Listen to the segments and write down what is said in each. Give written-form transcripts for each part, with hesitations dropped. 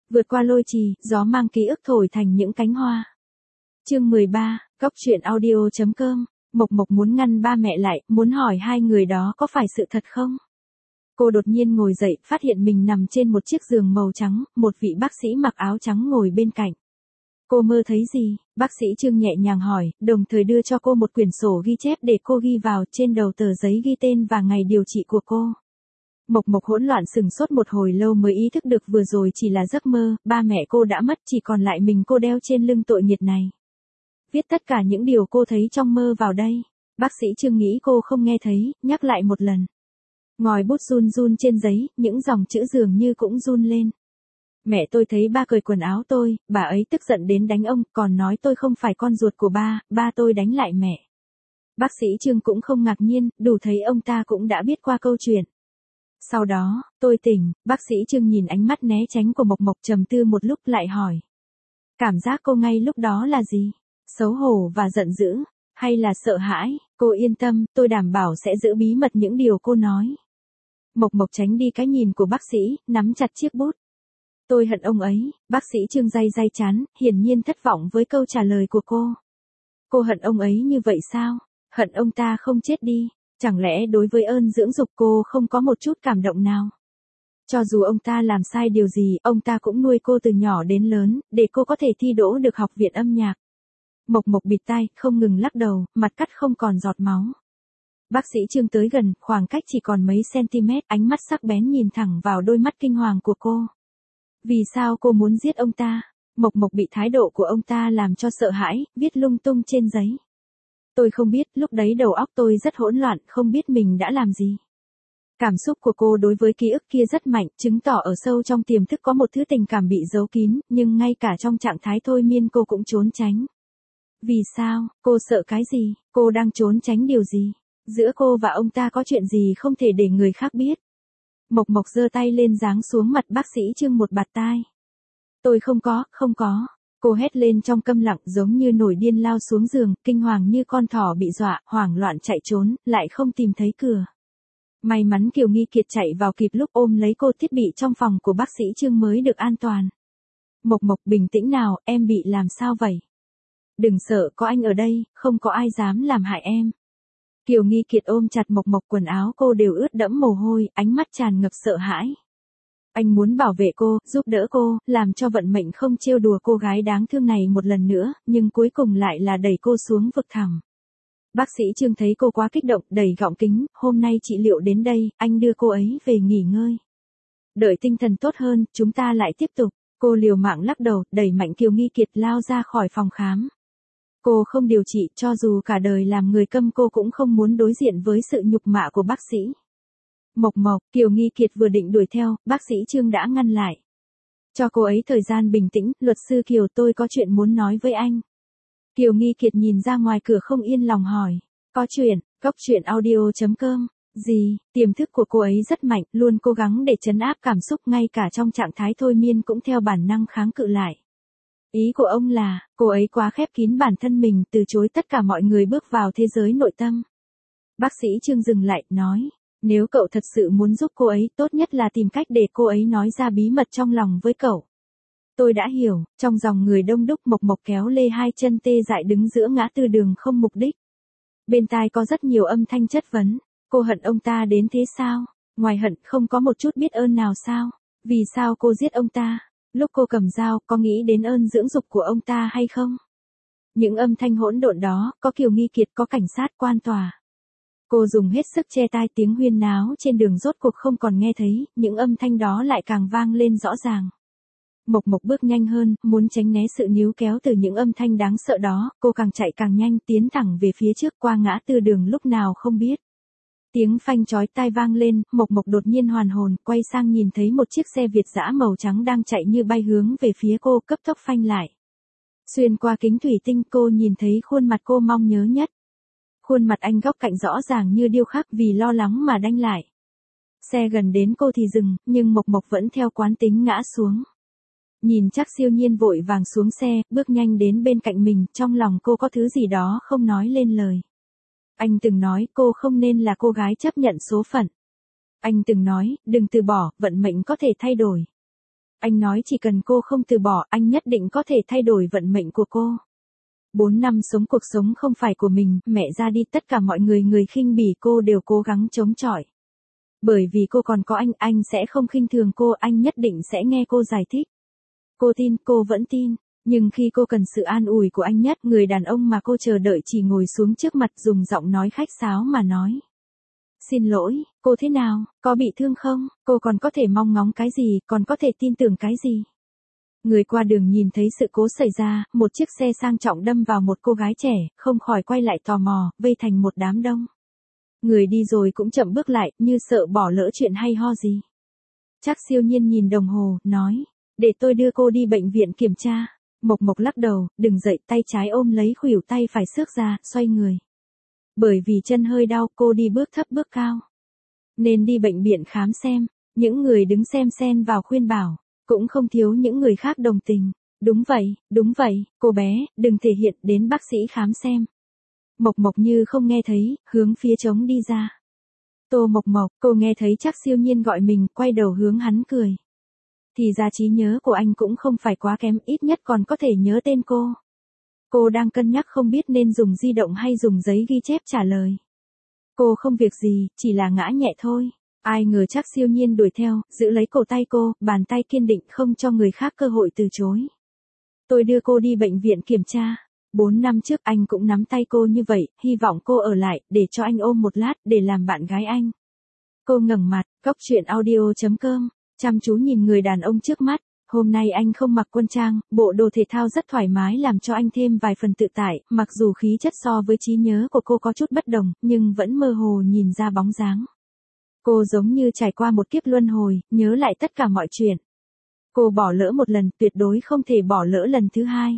Vượt qua lôi trì, gió mang ký ức thổi thành những cánh hoa. Chương 13, Góc truyện audio.com. Mộc Mộc muốn ngăn ba mẹ lại, muốn hỏi hai người đó có phải sự thật không? Cô đột nhiên ngồi dậy, phát hiện mình nằm trên một chiếc giường màu trắng, một vị bác sĩ mặc áo trắng ngồi bên cạnh. Cô mơ thấy gì? Bác sĩ Trương nhẹ nhàng hỏi, đồng thời đưa cho cô một quyển sổ ghi chép để cô ghi vào, trên đầu tờ giấy ghi tên và ngày điều trị của cô. Mộc Mộc hỗn loạn sừng sốt một hồi lâu mới ý thức được vừa rồi chỉ là giấc mơ, ba mẹ cô đã mất, chỉ còn lại mình cô đeo trên lưng tội nghiệp này. Viết tất cả những điều cô thấy trong mơ vào đây. Bác sĩ Trương nghĩ cô không nghe thấy, nhắc lại một lần. Ngòi bút run run trên giấy, những dòng chữ dường như cũng run lên. Mẹ tôi thấy ba cởi quần áo tôi, bà ấy tức giận đến đánh ông, còn nói tôi không phải con ruột của ba tôi đánh lại mẹ. Bác sĩ Trương cũng không ngạc nhiên, đủ thấy ông ta cũng đã biết qua câu chuyện. Sau đó, tôi tỉnh, bác sĩ Trương nhìn ánh mắt né tránh của Mộc Mộc trầm tư một lúc lại hỏi. Cảm giác cô ngay lúc đó là gì? Xấu hổ và giận dữ, hay là sợ hãi? Cô yên tâm, tôi đảm bảo sẽ giữ bí mật những điều cô nói. Mộc Mộc tránh đi cái nhìn của bác sĩ, nắm chặt chiếc bút. Tôi hận ông ấy, bác sĩ Trương day chán, hiển nhiên thất vọng với câu trả lời của cô. Cô hận ông ấy như vậy sao? Hận ông ta không chết đi, chẳng lẽ đối với ơn dưỡng dục cô không có một chút cảm động nào? Cho dù ông ta làm sai điều gì, ông ta cũng nuôi cô từ nhỏ đến lớn, để cô có thể thi đỗ được học viện âm nhạc. Mộc Mộc bịt tai, không ngừng lắc đầu, mặt cắt không còn giọt máu. Bác sĩ Trương tới gần, khoảng cách chỉ còn mấy cm, ánh mắt sắc bén nhìn thẳng vào đôi mắt kinh hoàng của cô. Vì sao cô muốn giết ông ta? Mộc Mộc bị thái độ của ông ta làm cho sợ hãi, viết lung tung trên giấy. Tôi không biết, lúc đấy đầu óc tôi rất hỗn loạn, không biết mình đã làm gì. Cảm xúc của cô đối với ký ức kia rất mạnh, chứng tỏ ở sâu trong tiềm thức có một thứ tình cảm bị giấu kín, nhưng ngay cả trong trạng thái thôi miên cô cũng trốn tránh. Vì sao? Cô sợ cái gì? Cô đang trốn tránh điều gì? Giữa cô và ông ta có chuyện gì không thể để người khác biết? Mộc Mộc giơ tay lên giáng xuống mặt bác sĩ Trương một bạt tai. Tôi không có. Cô hét lên trong câm lặng giống như nổi điên lao xuống giường, kinh hoàng như con thỏ bị dọa, hoảng loạn chạy trốn, lại không tìm thấy cửa. May mắn Kiều Nghi Kiệt chạy vào kịp lúc ôm lấy cô, thiết bị trong phòng của bác sĩ Trương mới được an toàn. Mộc Mộc bình tĩnh nào, em bị làm sao vậy? Đừng sợ, có anh ở đây, không có ai dám làm hại em. Kiều Nghi Kiệt ôm chặt Mộc Mộc, quần áo cô đều ướt đẫm mồ hôi, ánh mắt tràn ngập sợ hãi. Anh muốn bảo vệ cô, giúp đỡ cô, làm cho vận mệnh không trêu đùa cô gái đáng thương này một lần nữa, nhưng cuối cùng lại là đẩy cô xuống vực thẳm. Bác sĩ Trương thấy cô quá kích động, đẩy gọng kính, hôm nay trị liệu đến đây, anh đưa cô ấy về nghỉ ngơi. Đợi tinh thần tốt hơn, chúng ta lại tiếp tục. Cô liều mạng lắc đầu, đẩy mạnh Kiều Nghi Kiệt lao ra khỏi phòng khám. Cô không điều trị, cho dù cả đời làm người câm cô cũng không muốn đối diện với sự nhục mạ của bác sĩ. Mộc Mộc, Kiều Nghi Kiệt vừa định đuổi theo, bác sĩ Trương đã ngăn lại. Cho cô ấy thời gian bình tĩnh, luật sư Kiều, tôi có chuyện muốn nói với anh. Kiều Nghi Kiệt nhìn ra ngoài cửa không yên lòng hỏi. Có chuyện, Góc truyện audio.com. Gì? Tiềm thức của cô ấy rất mạnh, luôn cố gắng để trấn áp cảm xúc, ngay cả trong trạng thái thôi miên cũng theo bản năng kháng cự lại. Ý của ông là, cô ấy quá khép kín bản thân mình, từ chối tất cả mọi người bước vào thế giới nội tâm. Bác sĩ Trương dừng lại, nói, nếu cậu thật sự muốn giúp cô ấy, tốt nhất là tìm cách để cô ấy nói ra bí mật trong lòng với cậu. Tôi đã hiểu, trong dòng người đông đúc, Mộc Mộc kéo lê hai chân tê dại đứng giữa ngã tư đường không mục đích. Bên tai có rất nhiều âm thanh chất vấn, cô hận ông ta đến thế sao? Ngoài hận không có một chút biết ơn nào sao? Vì sao cô giết ông ta? Lúc cô cầm dao, có nghĩ đến ơn dưỡng dục của ông ta hay không? Những âm thanh hỗn độn đó, có Kiều Nghi Kiệt, có cảnh sát, quan tòa. Cô dùng hết sức che tai, tiếng huyên náo trên đường rốt cuộc không còn nghe thấy, những âm thanh đó lại càng vang lên rõ ràng. Mộc Mộc bước nhanh hơn, muốn tránh né sự níu kéo từ những âm thanh đáng sợ đó, cô càng chạy càng nhanh, tiến thẳng về phía trước, qua ngã tư đường lúc nào không biết. Tiếng phanh chói tai vang lên, Mộc Mộc đột nhiên hoàn hồn, quay sang nhìn thấy một chiếc xe Việt dã màu trắng đang chạy như bay hướng về phía cô, cấp tốc phanh lại. Xuyên qua kính thủy tinh cô nhìn thấy khuôn mặt cô mong nhớ nhất. Khuôn mặt anh góc cạnh rõ ràng như điêu khắc, vì lo lắng mà đanh lại. Xe gần đến cô thì dừng, nhưng Mộc Mộc vẫn theo quán tính ngã xuống. Nhìn chắc Siêu Nhiên vội vàng xuống xe, bước nhanh đến bên cạnh mình, trong lòng cô có thứ gì đó không nói lên lời. Anh từng nói cô không nên là cô gái chấp nhận số phận. Anh từng nói, đừng từ bỏ, vận mệnh có thể thay đổi. Anh nói chỉ cần cô không từ bỏ, anh nhất định có thể thay đổi vận mệnh của cô. 4 năm sống cuộc sống không phải của mình, mẹ ra đi tất cả mọi người khinh bỉ cô đều cố gắng chống chọi. Bởi vì cô còn có anh sẽ không khinh thường cô, anh nhất định sẽ nghe cô giải thích. Cô tin, cô vẫn tin. Nhưng khi cô cần sự an ủi của anh nhất, người đàn ông mà cô chờ đợi chỉ ngồi xuống trước mặt dùng giọng nói khách sáo mà nói. Xin lỗi, cô thế nào, có bị thương không, cô còn có thể mong ngóng cái gì, còn có thể tin tưởng cái gì. Người qua đường nhìn thấy sự cố xảy ra, một chiếc xe sang trọng đâm vào một cô gái trẻ, không khỏi quay lại tò mò, vây thành một đám đông. Người đi rồi cũng chậm bước lại, như sợ bỏ lỡ chuyện hay ho gì. Trác Siêu Nhiên nhìn đồng hồ, nói, để tôi đưa cô đi bệnh viện kiểm tra. Mộc Mộc lắc đầu, đừng dậy, tay trái ôm lấy khuỷu tay phải xước ra, xoay người. Bởi vì chân hơi đau, cô đi bước thấp bước cao. Nên đi bệnh viện khám xem, những người đứng xem xen vào khuyên bảo, cũng không thiếu những người khác đồng tình. Đúng vậy, cô bé, đừng thể hiện, đến bác sĩ khám xem. Mộc Mộc như không nghe thấy, hướng phía trống đi ra. Tô Mộc Mộc, cô nghe thấy Trác Siêu Nhiên gọi mình, quay đầu hướng hắn cười. Thì ra trí nhớ của anh cũng không phải quá kém, ít nhất còn có thể nhớ tên cô. Cô đang cân nhắc không biết nên dùng di động hay dùng giấy ghi chép trả lời. Cô không việc gì, chỉ là ngã nhẹ thôi. Ai ngờ Trác Siêu Nhiên đuổi theo, giữ lấy cổ tay cô, bàn tay kiên định không cho người khác cơ hội từ chối. Tôi đưa cô đi bệnh viện kiểm tra. 4 năm trước anh cũng nắm tay cô như vậy, hy vọng cô ở lại, để cho anh ôm một lát, để làm bạn gái anh. Cô ngẩng mặt, goctruyện.audio.com, chăm chú nhìn người đàn ông trước mắt. Hôm nay anh không mặc quân trang, bộ đồ thể thao rất thoải mái làm cho anh thêm vài phần tự tại, mặc dù khí chất so với trí nhớ của cô có chút bất đồng, nhưng vẫn mơ hồ nhìn ra bóng dáng. Cô giống như trải qua một kiếp luân hồi, nhớ lại tất cả mọi chuyện. Cô bỏ lỡ một lần, tuyệt đối không thể bỏ lỡ lần thứ hai.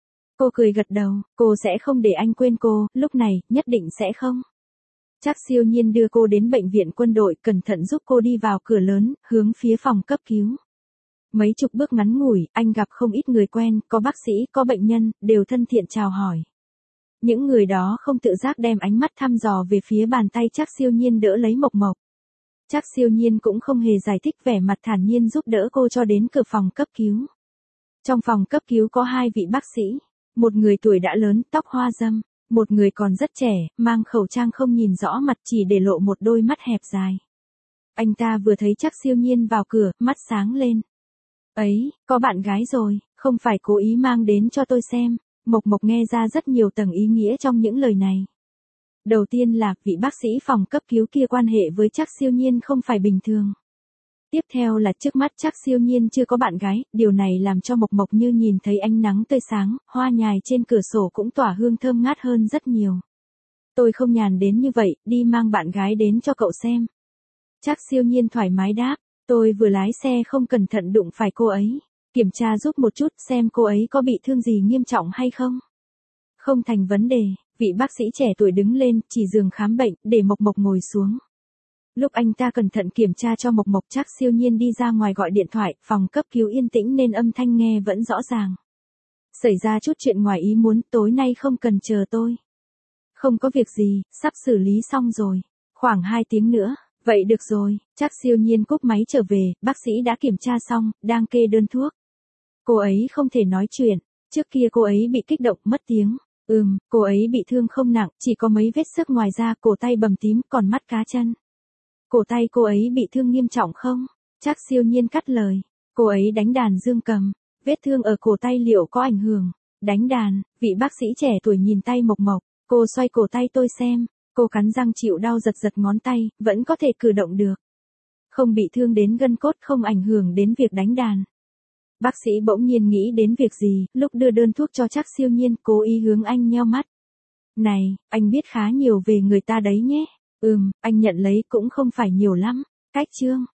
Cô cười gật đầu, cô sẽ không để anh quên cô, lúc này, nhất định sẽ không. Trác Siêu Nhiên đưa cô đến bệnh viện quân đội, cẩn thận giúp cô đi vào cửa lớn, hướng phía phòng cấp cứu. Mấy chục bước ngắn ngủi, anh gặp không ít người quen, có bác sĩ, có bệnh nhân, đều thân thiện chào hỏi. Những người đó không tự giác đem ánh mắt thăm dò về phía bàn tay Trác Siêu Nhiên đỡ lấy Mộc Mộc. Trác Siêu Nhiên cũng không hề giải thích, vẻ mặt thản nhiên giúp đỡ cô cho đến cửa phòng cấp cứu. Trong phòng cấp cứu có 2 vị bác sĩ, một người tuổi đã lớn, tóc hoa râm, một người còn rất trẻ, mang khẩu trang không nhìn rõ mặt, chỉ để lộ một đôi mắt hẹp dài. Anh ta vừa thấy Trác Siêu Nhiên vào cửa, mắt sáng lên. Ấy, có bạn gái rồi, không phải cố ý mang đến cho tôi xem. Mộc Mộc nghe ra rất nhiều tầng ý nghĩa trong những lời này. Đầu tiên là, vị bác sĩ phòng cấp cứu kia quan hệ với Trác Siêu Nhiên không phải bình thường. Tiếp theo là trước mắt Trác Siêu Nhiên chưa có bạn gái, điều này làm cho Mộc Mộc như nhìn thấy ánh nắng tươi sáng, hoa nhài trên cửa sổ cũng tỏa hương thơm ngát hơn rất nhiều. Tôi không nhàn đến như vậy, đi mang bạn gái đến cho cậu xem. Trác Siêu Nhiên thoải mái đáp, tôi vừa lái xe không cẩn thận đụng phải cô ấy. Kiểm tra giúp một chút xem cô ấy có bị thương gì nghiêm trọng hay không. Không thành vấn đề, vị bác sĩ trẻ tuổi đứng lên, chỉ giường khám bệnh, để Mộc Mộc ngồi xuống. Lúc anh ta cẩn thận kiểm tra cho Mộc Mộc, Trác Siêu Nhiên đi ra ngoài gọi điện thoại, phòng cấp cứu yên tĩnh nên âm thanh nghe vẫn rõ ràng. Xảy ra chút chuyện ngoài ý muốn, tối nay không cần chờ tôi. Không có việc gì, sắp xử lý xong rồi. Khoảng 2 tiếng nữa. Vậy được rồi, Trác Siêu Nhiên cúp máy trở về, bác sĩ đã kiểm tra xong, đang kê đơn thuốc. Cô ấy không thể nói chuyện, trước kia cô ấy bị kích động, mất tiếng. Cô ấy bị thương không nặng, chỉ có mấy vết xước ngoài da, cổ tay bầm tím, còn mắt cá chân. Cổ tay cô ấy bị thương nghiêm trọng không? Trác Siêu Nhiên cắt lời. Cô ấy đánh đàn dương cầm, vết thương ở cổ tay liệu có ảnh hưởng? Đánh đàn, vị bác sĩ trẻ tuổi nhìn tay Mộc Mộc, cô xoay cổ tay tôi xem. Cô cắn răng chịu đau giật giật ngón tay, vẫn có thể cử động được. Không bị thương đến gân cốt, không ảnh hưởng đến việc đánh đàn. Bác sĩ bỗng nhiên nghĩ đến việc gì, lúc đưa đơn thuốc cho Trác Siêu Nhiên, cố ý hướng anh nheo mắt. Này, anh biết khá nhiều về người ta đấy nhé. Anh nhận lấy cũng không phải nhiều lắm. Cách chương.